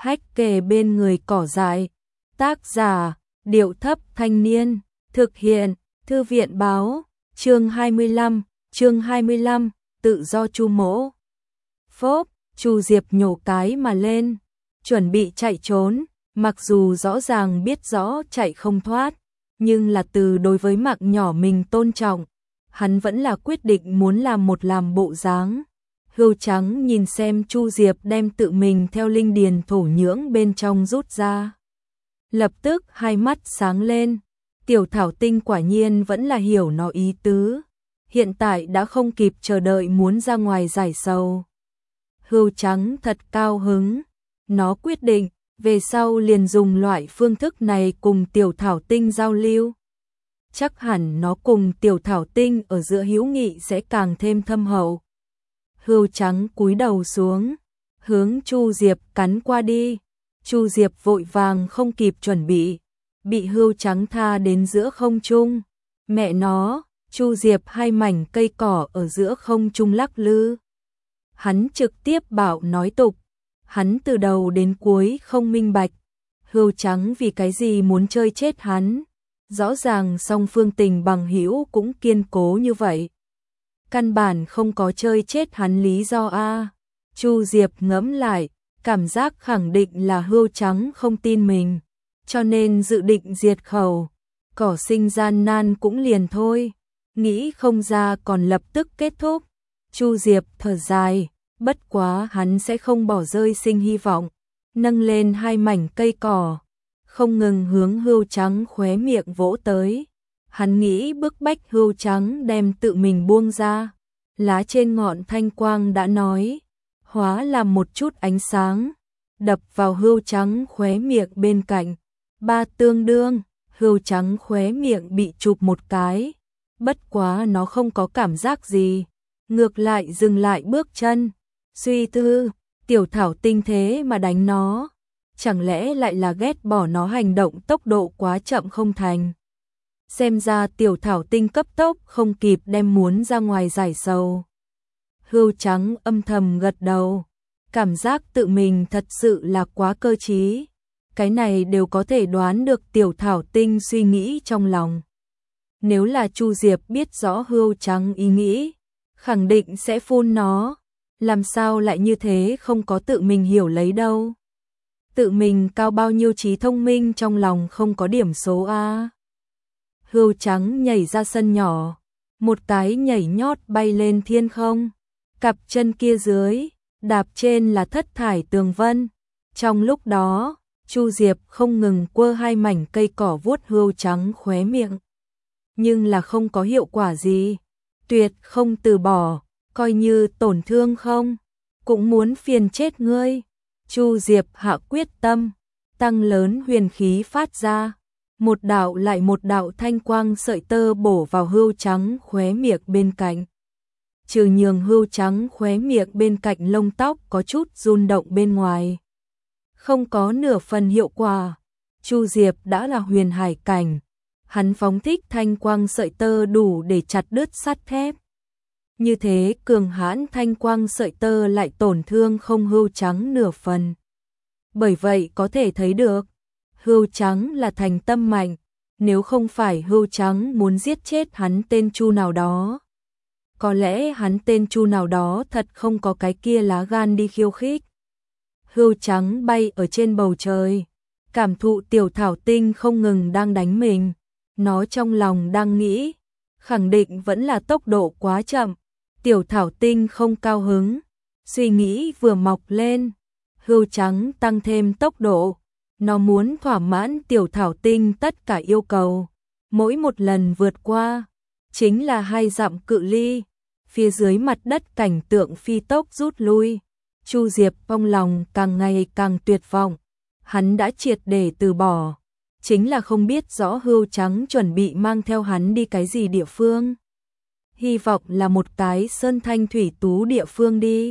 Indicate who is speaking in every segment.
Speaker 1: hách kề bên người cỏ dại. Tác giả, Điệu Thấp Thanh Niên. Thực hiện, Thư viện Báo. Chương 25, tự do Chu Mỗ. Phốp, Chu Diệp nhổ cái mà lên, chuẩn bị chạy trốn, mặc dù rõ ràng biết rõ chạy không thoát, nhưng là từ đối với mạng nhỏ mình tôn trọng, hắn vẫn là quyết định muốn làm bộ dáng. Hươu Trắng nhìn xem Chu Diệp đem tự mình theo linh điền thổ nhưỡng bên trong rút ra. Lập tức hai mắt sáng lên, Tiểu Thảo Tinh quả nhiên vẫn là hiểu nó ý tứ. Hiện tại đã không kịp chờ đợi muốn ra ngoài giải sầu. Hươu Trắng thật cao hứng, nó quyết định, về sau liền dùng loại phương thức này cùng Tiểu Thảo Tinh giao lưu. Chắc hẳn nó cùng Tiểu Thảo Tinh ở giữa hữu nghị sẽ càng thêm thâm hậu. Hươu Trắng cúi đầu xuống, hướng Chu Diệp cắn qua đi. Chu Diệp vội vàng không kịp chuẩn bị Hươu Trắng tha đến giữa không trung. Mẹ nó, Chu Diệp hai mảnh cây cỏ ở giữa không trung lắc lư. Hắn trực tiếp bảo nói tục, hắn từ đầu đến cuối không minh bạch. Hươu Trắng vì cái gì muốn chơi chết hắn? Rõ ràng song phương tình bằng hữu cũng kiên cố như vậy. Căn bản không có chơi chết hắn lý do a. Chu Diệp ngẫm lại, cảm giác khẳng định là Hươu Trắng không tin mình, cho nên dự định diệt khẩu. Cỏ sinh gian nan cũng liền thôi, nghĩ không ra còn lập tức kết thúc. Chu Diệp thở dài, bất quá hắn sẽ không bỏ rơi sinh hy vọng, nâng lên hai mảnh cây cỏ, không ngừng hướng Hươu Trắng khóe miệng vỗ tới. Hắn nghĩ bức bách Hươu Trắng đem tự mình buông ra. Lá trên ngọn thanh quang đã nói, hóa làm một chút ánh sáng, đập vào Hươu Trắng khóe miệng bên cạnh. Ba tương đương, Hươu Trắng khóe miệng bị chụp một cái, bất quá nó không có cảm giác gì, ngược lại dừng lại bước chân. Suy tư, Tiểu Thảo Tinh thế mà đánh nó, chẳng lẽ lại là ghét bỏ nó hành động tốc độ quá chậm không thành. Xem ra Tiểu Thảo Tinh cấp tốc không kịp đem muốn ra ngoài giải sầu. Hươu Trắng âm thầm gật đầu, cảm giác tự mình thật sự là quá cơ trí. Cái này đều có thể đoán được Tiểu Thảo Tinh suy nghĩ trong lòng. Nếu là Chu Diệp biết rõ Hươu Trắng ý nghĩ, khẳng định sẽ phun nó. Làm sao lại như thế, không có tự mình hiểu lấy đâu. Tự mình cao bao nhiêu trí thông minh trong lòng không có điểm số a. Hươu Trắng nhảy ra sân nhỏ, một cái nhảy nhót bay lên thiên không. Cặp chân kia dưới, đạp trên là thất thải tường vân. Trong lúc đó, Chu Diệp không ngừng quơ hai mảnh cây cỏ vuốt Hươu Trắng khóe miệng. Nhưng là không có hiệu quả gì, tuyệt không từ bỏ, coi như tổn thương không, cũng muốn phiền chết ngươi. Chu Diệp hạ quyết tâm, tăng lớn huyền khí phát ra. Một đạo lại một đạo thanh quang sợi tơ bổ vào Hươu Trắng khóe miệng bên cạnh. Trừ nhường Hươu Trắng khóe miệng bên cạnh lông tóc có chút run động bên ngoài, không có nửa phần hiệu quả. Chu Diệp đã là huyền hải cảnh, hắn phóng thích thanh quang sợi tơ đủ để chặt đứt sắt thép. Như thế cường hãn thanh quang sợi tơ lại tổn thương không Hươu Trắng nửa phần. Bởi vậy có thể thấy được, Hươu Trắng là thành tâm mạnh, nếu không phải Hươu Trắng muốn giết chết hắn tên Chu nào đó. Có lẽ hắn tên Chu nào đó thật không có cái kia lá gan đi khiêu khích. Hươu Trắng bay ở trên bầu trời, cảm thụ Tiểu Thảo Tinh không ngừng đang đánh mình. Nó trong lòng đang nghĩ, khẳng định vẫn là tốc độ quá chậm. Tiểu Thảo Tinh không cao hứng, suy nghĩ vừa mọc lên, Hươu Trắng tăng thêm tốc độ. Nó muốn thỏa mãn Tiểu Thảo Tinh tất cả yêu cầu, mỗi một lần vượt qua chính là 2 dặm cự ly. Phía dưới mặt đất cảnh tượng phi tốc rút lui. Chu Diệp trong lòng càng ngày càng tuyệt vọng, hắn đã triệt để từ bỏ, chính là không biết rõ Hươu Trắng chuẩn bị mang theo hắn đi cái gì địa phương. Hy vọng là một cái sơn thanh thủy tú địa phương đi.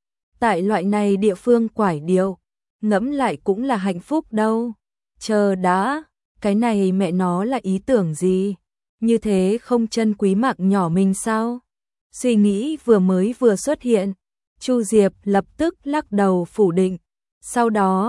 Speaker 1: Tại loại này địa phương quải điệu, ngẫm lại cũng là hạnh phúc đâu. Chờ đã, cái này mẹ nó là ý tưởng gì? Như thế không trân quý mạng nhỏ mình sao? Suy nghĩ vừa xuất hiện, Chu Diệp lập tức lắc đầu phủ định. Sau đó,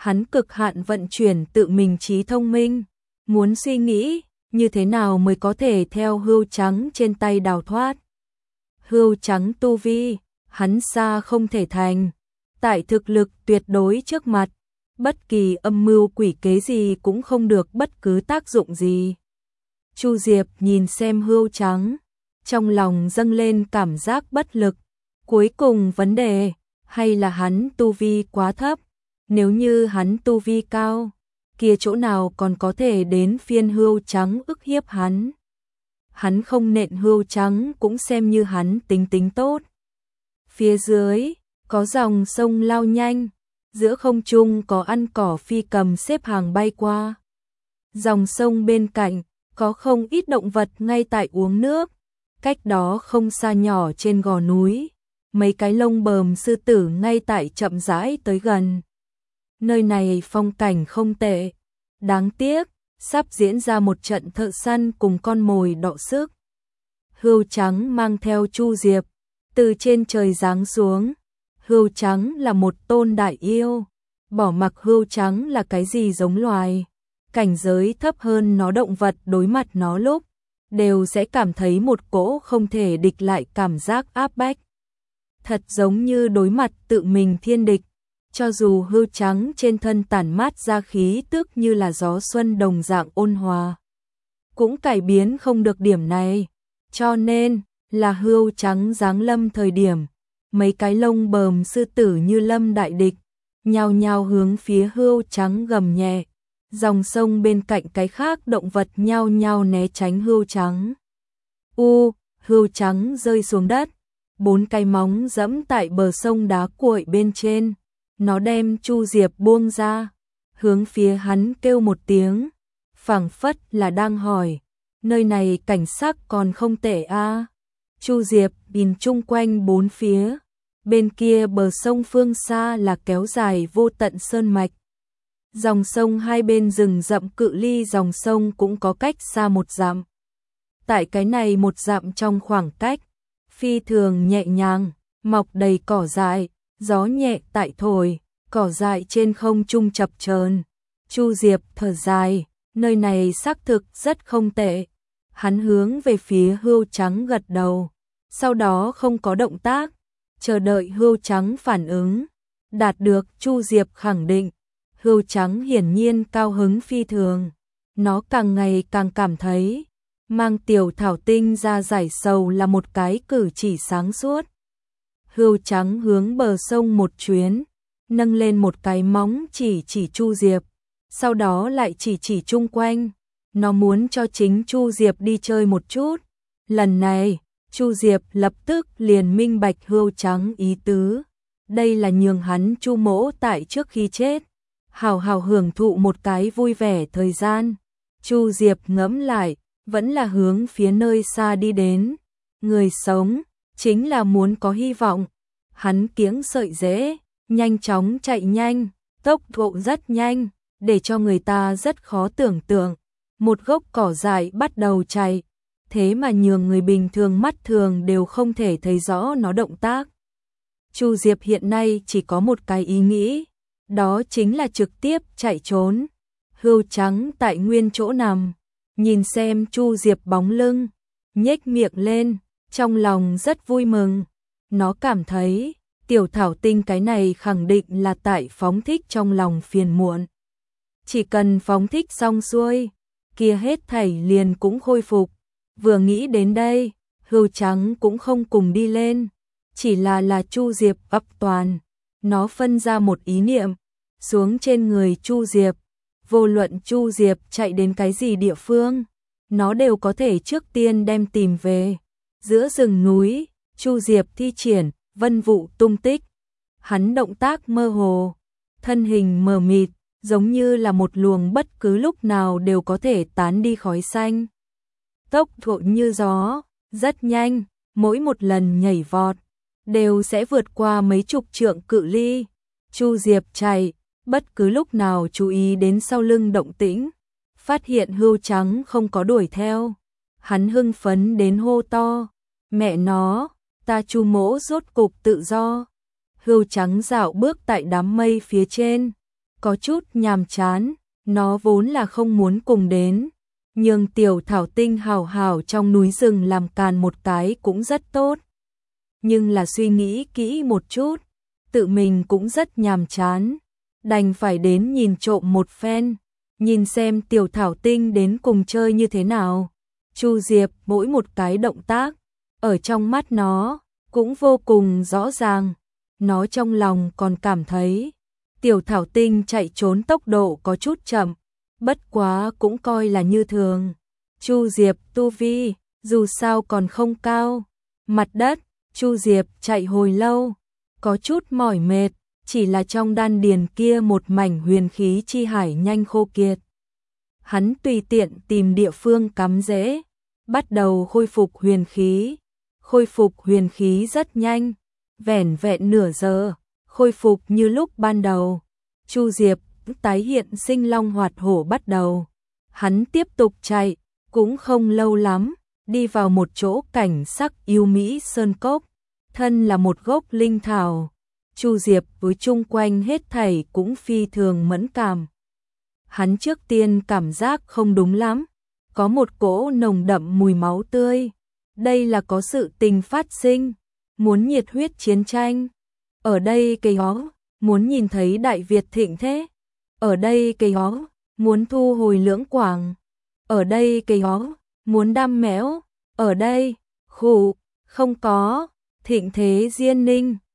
Speaker 1: Hắn cực hạn vận chuyển tự mình trí thông minh, muốn suy nghĩ như thế nào mới có thể theo hươu trắng trên tay đào thoát. Hươu trắng tu vi, hắn xa không thể thành. Tại thực lực tuyệt đối trước mặt, bất kỳ âm mưu quỷ kế gì cũng không được bất cứ tác dụng gì. Chu Diệp nhìn xem hươu trắng, trong lòng dâng lên cảm giác bất lực. Cuối cùng vấn đề, hay là hắn tu vi quá thấp? Nếu như hắn tu vi cao, kia chỗ nào còn có thể đến phiên hươu trắng ức hiếp hắn. Hắn không nện hươu trắng cũng xem như hắn tính tốt. Phía dưới, có dòng sông lao nhanh, giữa không trung có ăn cỏ phi cầm xếp hàng bay qua. Dòng sông bên cạnh, có không ít động vật ngay tại uống nước. Cách đó không xa nhỏ trên gò núi, mấy cái lông bờm sư tử ngay tại chậm rãi tới gần. Nơi này phong cảnh không tệ, đáng tiếc, sắp diễn ra một trận thợ săn cùng con mồi đọ sức. Hươu trắng mang theo Chu Diệp, từ trên trời giáng xuống. Hươu trắng là một tôn đại yêu, bỏ mặc hươu trắng là cái gì giống loài, cảnh giới thấp hơn nó động vật đối mặt nó lúc, đều sẽ cảm thấy một cỗ không thể địch lại cảm giác áp bách. Thật giống như đối mặt tự mình thiên địch, cho dù hươu trắng trên thân tản mát ra khí tức như là gió xuân đồng dạng ôn hòa, cũng cải biến không được điểm này, cho nên là hươu trắng giáng lâm thời điểm, mấy cái lông bờm sư tử như lâm đại địch, nhao nhao hướng phía hươu trắng gầm nhẹ. Dòng sông bên cạnh cái khác động vật nhao nhao né tránh hươu trắng. Hươu trắng rơi xuống đất, 4 cái móng giẫm tại bờ sông đá cuội bên trên. Nó đem Chu Diệp buông ra, hướng phía hắn kêu một tiếng, phảng phất là đang hỏi, nơi này cảnh sắc còn không tệ a. Chu Diệp nhìn chung quanh bốn phía, bên kia bờ sông phương xa là kéo dài vô tận sơn mạch. Dòng sông hai bên rừng rậm cự ly dòng sông cũng có cách xa 1 dặm. Tại cái này 1 dặm trong khoảng cách, phi thường nhẹ nhàng, mọc đầy cỏ dại, gió nhẹ tại thổi, cỏ dại trên không trung chập chờn. Chu Diệp thở dài, nơi này xác thực rất không tệ. Hắn hướng về phía hươu trắng gật đầu, sau đó không có động tác, chờ đợi hươu trắng phản ứng. Đạt được Chu Diệp khẳng định, hươu trắng hiển nhiên cao hứng phi thường. Nó càng ngày càng cảm thấy, mang tiểu thảo tinh ra giải sầu là một cái cử chỉ sáng suốt. Hươu trắng hướng bờ sông một chuyến, nâng lên một cái móng chỉ Chu Diệp, sau đó lại chỉ chung quanh. Nó muốn cho chính Chu Diệp đi chơi một chút. Lần này, Chu Diệp lập tức liền minh bạch hươu trắng ý tứ. Đây là nhường hắn Chu Mỗ tại trước khi chết, hào hào hưởng thụ một cái vui vẻ thời gian. Chu Diệp ngẫm lại, vẫn là hướng phía nơi xa đi đến. Người sống, chính là muốn có hy vọng. Hắn kiếng sợi rễ, nhanh chóng chạy nhanh, tốc độ rất nhanh, để cho người ta rất khó tưởng tượng. Một gốc cỏ dại bắt đầu chạy, thế mà nhường người bình thường mắt thường đều không thể thấy rõ nó động tác. Chu Diệp hiện nay chỉ có một cái ý nghĩ, đó chính là trực tiếp chạy trốn. Hươu trắng tại nguyên chỗ nằm, nhìn xem Chu Diệp bóng lưng, nhếch miệng lên, trong lòng rất vui mừng. Nó cảm thấy, tiểu thảo tinh cái này khẳng định là tại phóng thích trong lòng phiền muộn. Chỉ cần phóng thích xong xuôi, kia hết thảy liền cũng khôi phục. Vừa nghĩ đến đây, hươu trắng cũng không cùng đi lên, chỉ là Chu Diệp ấp toàn. Nó phân ra một ý niệm, xuống trên người Chu Diệp. Vô luận Chu Diệp chạy đến cái gì địa phương, nó đều có thể trước tiên đem tìm về. Giữa rừng núi, Chu Diệp thi triển vân vụ tung tích. Hắn động tác mơ hồ, thân hình mờ mịt, giống như là một luồng bất cứ lúc nào đều có thể tán đi khói xanh. Tốc độ như gió, rất nhanh, mỗi một lần nhảy vọt, đều sẽ vượt qua mấy chục trượng cự ly. Chu Diệp chạy, bất cứ lúc nào chú ý đến sau lưng động tĩnh, phát hiện hươu trắng không có đuổi theo. Hắn hưng phấn đến hô to, mẹ nó, ta Chu Mỗ rốt cục tự do. Hươu trắng dạo bước tại đám mây phía trên, có chút nhàm chán, nó vốn là không muốn cùng đến. Nhưng Tiểu Thảo Tinh hào hào trong núi rừng làm càn một cái cũng rất tốt. Nhưng là suy nghĩ kỹ một chút, tự mình cũng rất nhàm chán, đành phải đến nhìn trộm một phen, nhìn xem Tiểu Thảo Tinh đến cùng chơi như thế nào. Chu Diệp mỗi một cái động tác, ở trong mắt nó, cũng vô cùng rõ ràng. Nó trong lòng còn cảm thấy, Tiểu Thảo Tinh chạy trốn tốc độ có chút chậm, bất quá cũng coi là như thường. Chu Diệp tu vi, dù sao còn không cao. Mặt đất, Chu Diệp chạy hồi lâu, có chút mỏi mệt, chỉ là trong đan điền kia một mảnh huyền khí chi hải nhanh khô kiệt. Hắn tùy tiện tìm địa phương cắm rễ, bắt đầu khôi phục huyền khí. Khôi phục huyền khí rất nhanh, vẻn vẹn nửa giờ, khôi phục như lúc ban đầu. Chu Diệp tái hiện sinh long hoạt hổ bắt đầu. Hắn tiếp tục chạy, cũng không lâu lắm, đi vào một chỗ cảnh sắc yêu mỹ sơn cốc, thân là một gốc linh thảo. Chu Diệp với chung quanh hết thảy cũng phi thường mẫn cảm. Hắn trước tiên cảm giác không đúng lắm, có một cỗ nồng đậm mùi máu tươi. Đây là có sự tình phát sinh, muốn nhiệt huyết chiến tranh. Ở đây cây ó, muốn nhìn thấy Đại Việt thịnh thế. Ở đây cây ó, muốn thu hồi Lưỡng Quảng. Ở đây cây ó, muốn đam mẽo. Ở đây, khụ, không có, thịnh thế Diên Ninh.